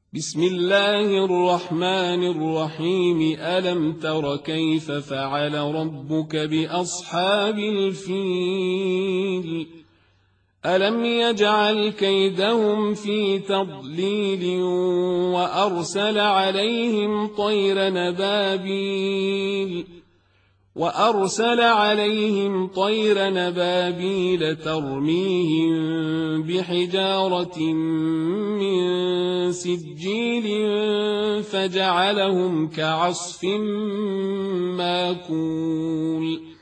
بسم الله الرحمن الرحيم. ألم تر كيف فعل ربك بأصحاب الفيل؟ ألم يجعل كيدهم في تضليل وأرسل عليهم طير نبابيل ترميهم بحجارة من سجيل فجعلهم كعصف ماكول.